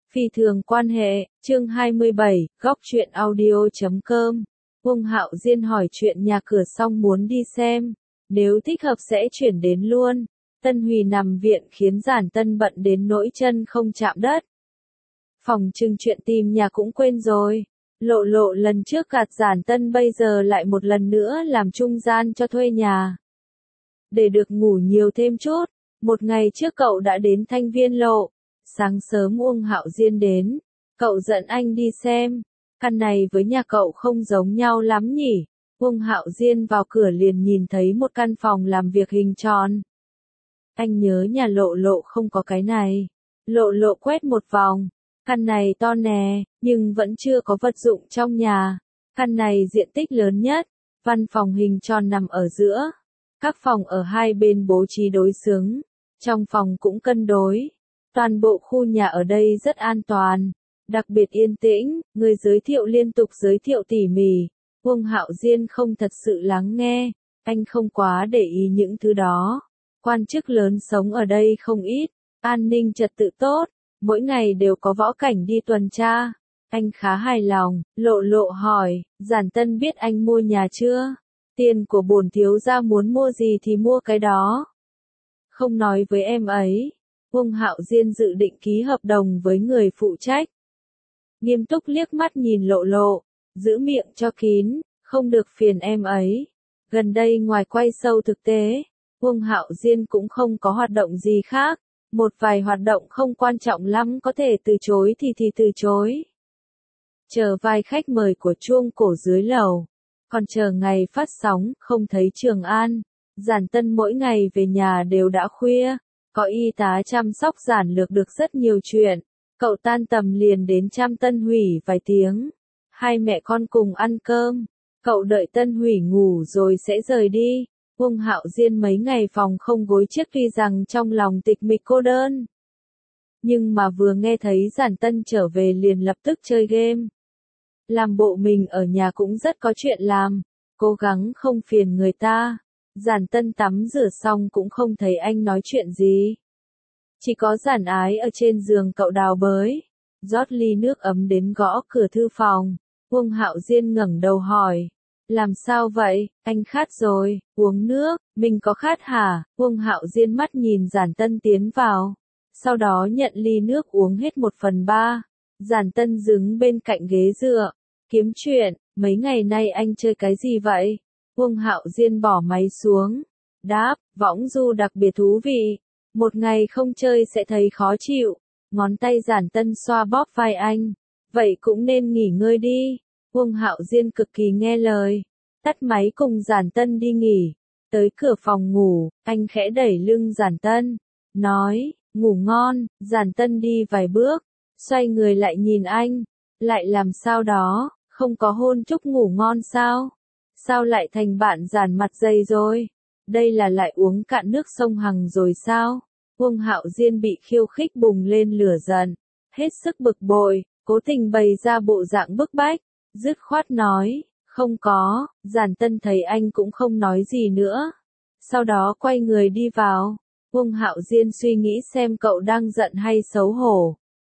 Phi thường quan hệ, chương 27, góc truyện audio.com. Uông Hạo Diên hỏi chuyện nhà cửa xong muốn đi xem, nếu thích hợp sẽ chuyển đến luôn. Tân Hùy nằm viện khiến Giản Tân bận đến nỗi chân không chạm đất. Phòng trưng chuyện tìm nhà cũng quên rồi. Lộ Lộ lần trước gạt Giản Tân bây giờ lại một lần nữa làm trung gian cho thuê nhà. Để được ngủ nhiều thêm chút, một ngày trước cậu đã đến Thanh Viên Lộ. Sáng sớm Uông Hạo Diên đến, cậu dẫn anh đi xem, căn này với nhà cậu không giống nhau lắm nhỉ. Uông Hạo Diên vào cửa liền nhìn thấy một căn phòng làm việc hình tròn. Anh nhớ nhà Lộ Lộ không có cái này. Lộ Lộ quét một vòng, căn này to nè, nhưng vẫn chưa có vật dụng trong nhà. Căn này diện tích lớn nhất, văn phòng hình tròn nằm ở giữa. Các phòng ở hai bên bố trí đối xứng, trong phòng cũng cân đối. Toàn bộ khu nhà ở đây rất an toàn, đặc biệt yên tĩnh, người giới thiệu liên tục giới thiệu tỉ mỉ. Uông Hạo Diên không thật sự lắng nghe, anh không quá để ý những thứ đó. Quan chức lớn sống ở đây không ít, an ninh trật tự tốt, mỗi ngày đều có võ cảnh đi tuần tra. Anh khá hài lòng. Lộ Lộ hỏi, Giản Tân biết anh mua nhà chưa? Tiền của bổn thiếu gia muốn mua gì thì mua cái đó. Không nói với em ấy. Uông Hạo Diên dự định ký hợp đồng với người phụ trách. Nghiêm túc liếc mắt nhìn Lộ Lộ, giữ miệng cho kín, không được phiền em ấy. Gần đây ngoài quay show thực tế, Uông Hạo Diên cũng không có hoạt động gì khác. Một vài hoạt động không quan trọng lắm có thể từ chối thì từ chối. Chờ vài khách mời của chuông cổ dưới lầu. Còn chờ ngày phát sóng, không thấy Trường An. Giản Tân mỗi ngày về nhà đều đã khuya. Có y tá chăm sóc giản lược được rất nhiều chuyện. Cậu tan tầm liền đến chăm Tân Hủy vài tiếng. Hai mẹ con cùng ăn cơm. Cậu đợi Tân Hủy ngủ rồi sẽ rời đi. Uông Hạo Diên mấy ngày phòng không gối chiếc tuy rằng trong lòng tịch mịch cô đơn. Nhưng mà vừa nghe thấy Giản Tân trở về liền lập tức chơi game. Làm bộ mình ở nhà cũng rất có chuyện làm. Cố gắng không phiền người ta. Giản Tân tắm rửa xong cũng không thấy anh nói chuyện gì. Chỉ có Giản Ái ở trên giường cậu đào bới. Rót ly nước ấm đến gõ cửa thư phòng. Uông Hạo Diên ngẩng đầu hỏi. Làm sao vậy, anh khát rồi, uống nước, mình có khát hả? Uông Hạo Diên mắt nhìn Giản Tân tiến vào. Sau đó nhận ly nước uống hết 1/3. Giản Tân đứng bên cạnh ghế dựa. Kiếm chuyện, mấy ngày nay anh chơi cái gì vậy? Uông Hạo Diên bỏ máy xuống. Đáp, võng du đặc biệt thú vị. Một ngày không chơi sẽ thấy khó chịu. Ngón tay Giản Tân xoa bóp vai anh. Vậy cũng nên nghỉ ngơi đi. Uông Hạo Diên cực kỳ nghe lời. Tắt máy cùng Giản Tân đi nghỉ. Tới cửa phòng ngủ, anh khẽ đẩy lưng Giản Tân. Nói, ngủ ngon. Giản Tân đi vài bước. Xoay người lại nhìn anh. Lại làm sao đó, không có hôn chúc ngủ ngon sao? Sao lại thành bạn Giản mặt dày rồi? Đây là lại uống cạn nước sông Hằng rồi sao? Uông Hạo Diên bị khiêu khích bùng lên lửa giận. Hết sức bực bội, cố tình bày ra bộ dạng bức bách. Dứt khoát nói, không có. Giản Tân thấy anh cũng không nói gì nữa. Sau đó quay người đi vào. Uông Hạo Diên suy nghĩ xem cậu đang giận hay xấu hổ.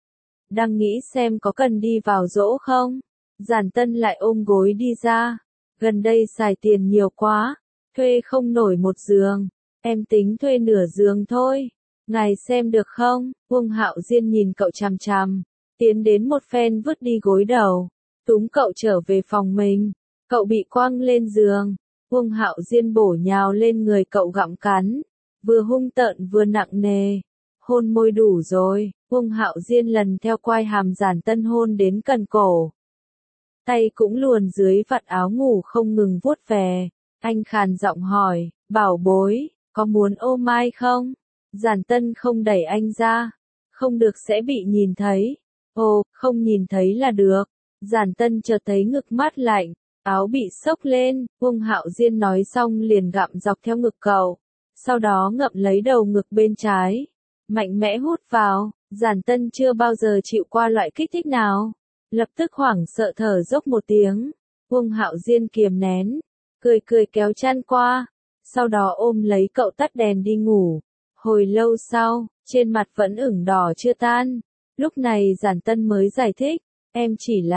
Đang nghĩ xem có cần đi vào dỗ không? Giản Tân lại ôm gối đi ra. Gần đây xài tiền nhiều quá, thuê không nổi một giường. Em tính thuê nửa giường thôi. Ngài xem được không? Uông Hạo Diên nhìn cậu chằm chằm. Tiến đến một phen vứt đi gối đầu. Túm cậu trở về phòng mình. Cậu bị quăng lên giường. Uông Hạo Diên bổ nhào lên người cậu gặm cắn. Vừa hung tợn vừa nặng nề. Hôn môi đủ rồi. Uông Hạo Diên lần theo quai hàm Giản Tân hôn đến cần cổ. Tay cũng luồn dưới vạt áo ngủ không ngừng vuốt về. Anh khàn giọng hỏi, bảo bối, có muốn ôm ai không? Giản Tân không đẩy anh ra. Không được sẽ bị nhìn thấy. Ồ, không nhìn thấy là được. Giản Tân chợt thấy ngực mát lạnh, áo bị xốc lên. Uông Hạo Diên nói xong liền gặm dọc theo ngực cậu. Sau đó ngậm lấy đầu ngực bên trái. Mạnh mẽ hút vào. Giản Tân chưa bao giờ chịu qua loại kích thích nào. Lập tức hoảng sợ thở dốc một tiếng. Uông Hạo Diên kiềm nén. Cười kéo chăn qua. Sau đó ôm lấy cậu tắt đèn đi ngủ. Hồi lâu sau, trên mặt vẫn ửng đỏ chưa tan. Lúc này Giản Tân mới giải thích, em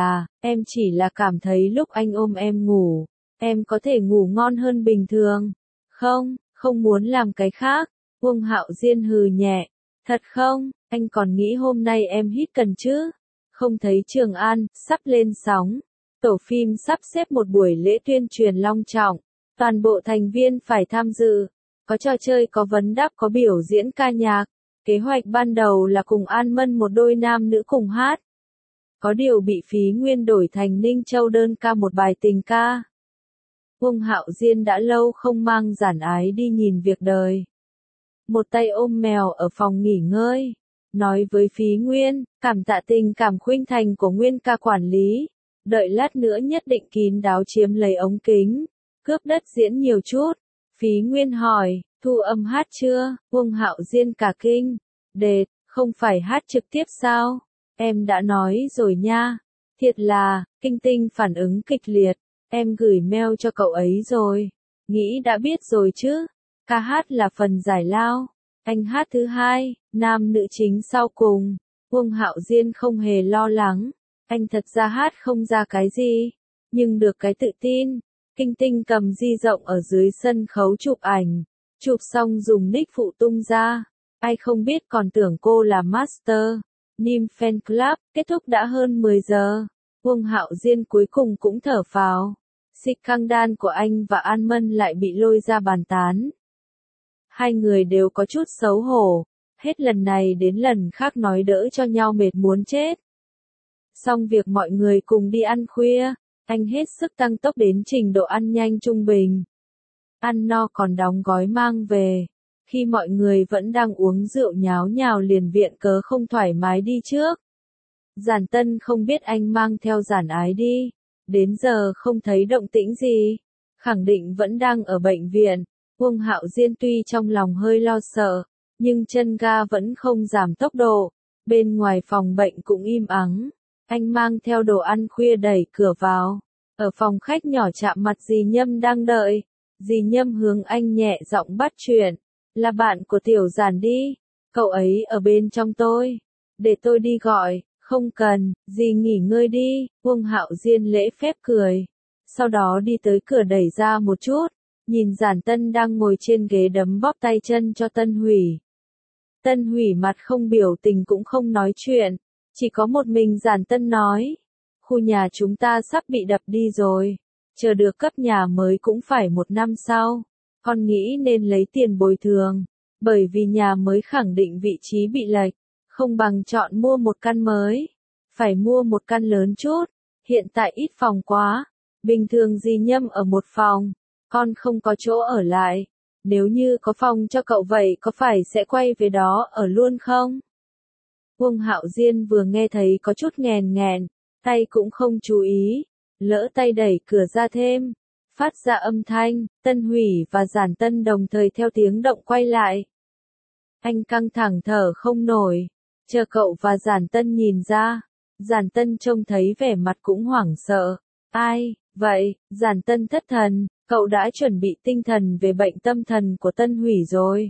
chỉ là cảm thấy lúc anh ôm em ngủ, em có thể ngủ ngon hơn bình thường. Không muốn làm cái khác. Uông Hạo Diên hừ nhẹ, thật không, anh còn nghĩ hôm nay em hít cần chứ? Không thấy Trường An sắp lên sóng, tổ phim sắp xếp một buổi lễ tuyên truyền long trọng, toàn bộ thành viên phải tham dự, có trò chơi, có vấn đáp, có biểu diễn ca nhạc. Kế hoạch ban đầu là cùng An Mân một đôi nam nữ cùng hát. Có điều bị Phí Nguyên đổi thành Ninh Châu đơn ca một bài tình ca. Uông Hạo Diên đã lâu không mang Giản Ái đi nhìn việc đời. Một tay ôm mèo ở phòng nghỉ ngơi, nói với Phí Nguyên, cảm tạ tình cảm khuynh thành của Nguyên ca quản lý. Đợi lát nữa nhất định kín đáo chiếm lấy ống kính, cướp đất diễn nhiều chút. Phí Nguyên hỏi, thu âm hát chưa? Uông Hạo Diên cả kinh. Đệt, không phải hát trực tiếp sao? Em đã nói rồi nha. Thiệt là, Kinh Tinh phản ứng kịch liệt. Em gửi mail cho cậu ấy rồi. Nghĩ đã biết rồi chứ. Ca hát là phần giải lao. Anh hát thứ hai, nam nữ chính sau cùng. Uông Hạo Diên không hề lo lắng. Anh thật ra hát không ra cái gì, nhưng được cái tự tin. Kinh Tinh cầm di rộng ở dưới sân khấu chụp ảnh. Chụp xong dùng nick phụ tung ra. Ai không biết còn tưởng cô là master. Nim Fan Club, kết thúc đã hơn 10 giờ. Uông Hạo Diên cuối cùng cũng thở phào. Scandal của anh và An Mân lại bị lôi ra bàn tán. Hai người đều có chút xấu hổ. Hết lần này đến lần khác nói đỡ cho nhau mệt muốn chết. Xong việc mọi người cùng đi ăn khuya, anh hết sức tăng tốc đến trình độ ăn nhanh trung bình. Ăn no còn đóng gói mang về. Khi mọi người vẫn đang uống rượu nháo nhào liền viện cớ không thoải mái đi trước. Giản Tân không biết anh mang theo Giản Ái đi. Đến giờ không thấy động tĩnh gì. Khẳng định vẫn đang ở bệnh viện. Uông Hạo Diên tuy trong lòng hơi lo sợ, nhưng chân ga vẫn không giảm tốc độ. Bên ngoài phòng bệnh cũng im ắng. Anh mang theo đồ ăn khuya đẩy cửa vào. Ở phòng khách nhỏ chạm mặt dì Nhâm đang đợi. Dì Nhâm hướng anh nhẹ giọng bắt chuyện. Là bạn của Tiểu Giản đi. Cậu ấy ở bên trong tôi. Để tôi đi gọi. Không cần, dì nghỉ ngơi đi. Uông Hạo Diên lễ phép cười. Sau đó đi tới cửa đẩy ra một chút. Nhìn Giản Tân đang ngồi trên ghế đấm bóp tay chân cho Tân Hủy. Tân Hủy mặt không biểu tình cũng không nói chuyện. Chỉ có một mình Giản Tân nói. Khu nhà chúng ta sắp bị đập đi rồi. Chờ được cấp nhà mới cũng phải 1 năm sau. Con nghĩ nên lấy tiền bồi thường. Bởi vì nhà mới khẳng định vị trí bị lệch. Không bằng chọn mua một căn mới. Phải mua một căn lớn chút. Hiện tại ít phòng quá. Bình thường dì Nhâm ở một phòng. Con không có chỗ ở lại. Nếu như có phòng cho cậu vậy có phải sẽ quay về đó ở luôn không? Uông Hạo Diên vừa nghe thấy có chút nghèn nghẹn. Tay cũng không chú ý. Lỡ tay đẩy cửa ra thêm. Phát ra âm thanh. Tân Hủy và Giản Tân đồng thời theo tiếng động quay lại. Anh căng thẳng thở không nổi. Chờ cậu và Giản Tân nhìn ra. Giản Tân trông thấy vẻ mặt cũng hoảng sợ. Ai, vậy, Giản Tân thất thần, cậu đã chuẩn bị tinh thần về bệnh tâm thần của Tân Hủy rồi.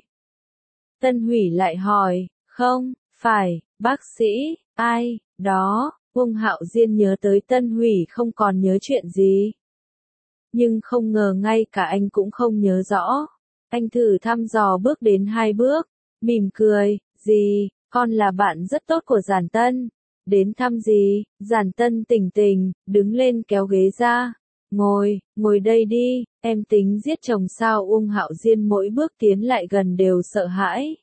Tân Hủy lại hỏi, không, phải, bác sĩ, ai, đó, Uông Hạo Diên nhớ tới Tân Hủy không còn nhớ chuyện gì. Nhưng không ngờ ngay cả anh cũng không nhớ rõ. Anh thử thăm dò bước đến 2 bước, mỉm cười, gì, con là bạn rất tốt của Giản Tân. Đến thăm gì? Giản Tân tỉnh tỉnh, đứng lên kéo ghế ra. Ngồi đây đi, em tính giết chồng sao? Uông Hạo Diên mỗi bước tiến lại gần đều sợ hãi.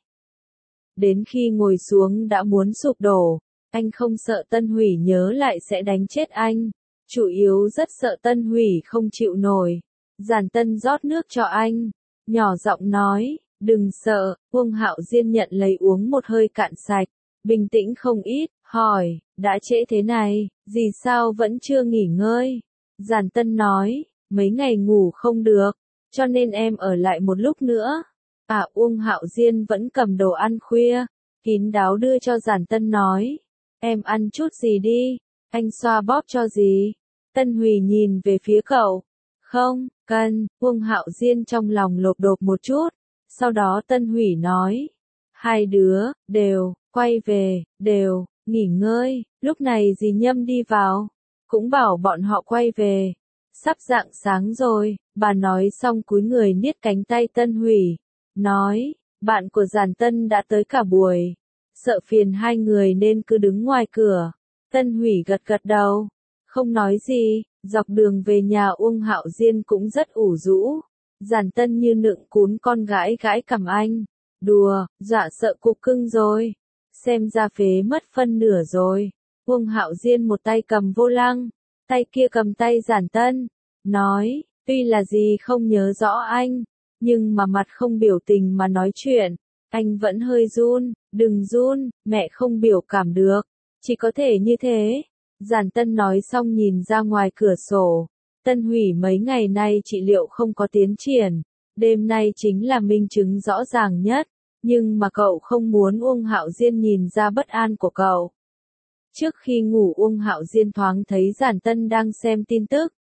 Đến khi ngồi xuống đã muốn sụp đổ, anh không sợ Tân Hủy nhớ lại sẽ đánh chết anh. Chủ yếu rất sợ Tân Hủy không chịu nổi. Giản Tân rót nước cho anh, nhỏ giọng nói, đừng sợ. Uông Hạo Diên nhận lấy uống một hơi cạn sạch, bình tĩnh không ít, hỏi, đã trễ thế này, gì sao vẫn chưa nghỉ ngơi? Giản Tân nói, mấy ngày ngủ không được, cho nên em ở lại một lúc nữa. Uông Hạo Diên vẫn cầm đồ ăn khuya, kín đáo đưa cho Giản Tân nói, em ăn chút gì đi, anh xoa bóp cho gì? Tân Hủy nhìn về phía cậu, không, cần. Uông Hạo Diên trong lòng lột đột một chút, sau đó Tân Hủy nói, hai đứa, đều, quay về, đều, nghỉ ngơi, lúc này dì Nhâm đi vào, cũng bảo bọn họ quay về. Sắp rạng sáng rồi, bà nói xong cúi người niết cánh tay Tân Hủy, nói, bạn của Giản Tân đã tới cả buổi, sợ phiền hai người nên cứ đứng ngoài cửa. Tân Hủy gật gật đầu, không nói gì, dọc đường về nhà Uông Hạo Diên cũng rất ủ rũ. Giản Tân như nựng cún con gái gãi cằm anh, đùa, dọa sợ cục cưng rồi, xem ra phế mất phân nửa rồi. Uông Hạo Diên một tay cầm vô lăng, tay kia cầm tay Giản Tân, nói, tuy là gì không nhớ rõ anh, nhưng mà mặt không biểu tình mà nói chuyện, anh vẫn hơi run, đừng run, mẹ không biểu cảm được, chỉ có thể như thế. Giản Tân nói xong nhìn ra ngoài cửa sổ, Tân Hủy mấy ngày nay trị liệu không có tiến triển, đêm nay chính là minh chứng rõ ràng nhất, nhưng mà cậu không muốn Uông Hạo Diên nhìn ra bất an của cậu. Trước khi ngủ Uông Hạo Diên thoáng thấy Giản Tân đang xem tin tức.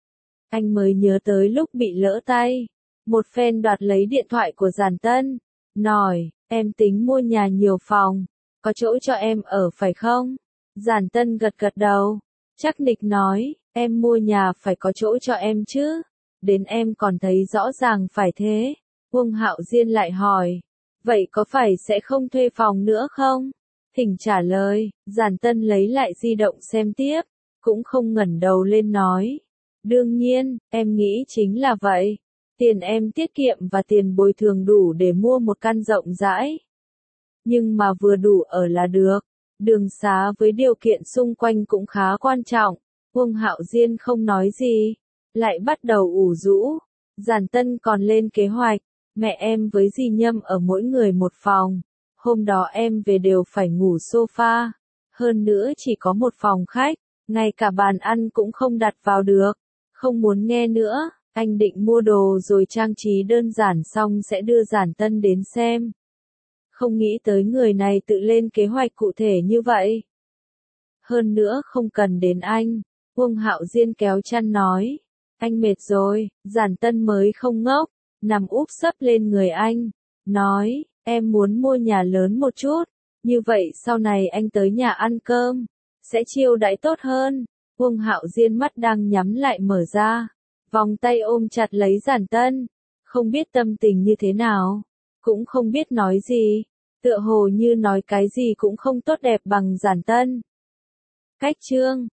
Anh mới nhớ tới lúc bị lỡ tay. Một phen đoạt lấy điện thoại của Giản Tân. Nói, em tính mua nhà nhiều phòng. Có chỗ cho em ở phải không? Giản Tân gật gật đầu. Chắc nịch nói, em mua nhà phải có chỗ cho em chứ. Đến em còn thấy rõ ràng phải thế. Uông Hạo Diên lại hỏi. Vậy có phải sẽ không thuê phòng nữa không? Thỉnh trả lời, Giản Tân lấy lại di động xem tiếp, cũng không ngẩng đầu lên nói. Đương nhiên, em nghĩ chính là vậy. Tiền em tiết kiệm và tiền bồi thường đủ để mua một căn rộng rãi. Nhưng mà vừa đủ ở là được. Đường xá với điều kiện xung quanh cũng khá quan trọng. Uông Hạo Diên không nói gì, lại bắt đầu ủ rũ. Giản Tân còn lên kế hoạch, mẹ em với dì Nhâm ở mỗi người một phòng. Hôm đó em về đều phải ngủ sofa. Hơn nữa chỉ có một phòng khách, ngay cả bàn ăn cũng không đặt vào được. Không muốn nghe nữa, anh định mua đồ rồi trang trí đơn giản xong sẽ đưa Giản Tân đến xem. Không nghĩ tới người này tự lên kế hoạch cụ thể như vậy. Hơn nữa không cần đến anh, Uông Hạo Diên kéo chăn nói. Anh mệt rồi, Giản Tân mới không ngốc, nằm úp sấp lên người anh, nói, em muốn mua nhà lớn một chút, như vậy sau này anh tới nhà ăn cơm, sẽ chiêu đãi tốt hơn. Uông Hạo Diên mắt đang nhắm lại mở ra, vòng tay ôm chặt lấy Giản Tân, không biết tâm tình như thế nào, cũng không biết nói gì, tựa hồ như nói cái gì cũng không tốt đẹp bằng Giản Tân. Cách chương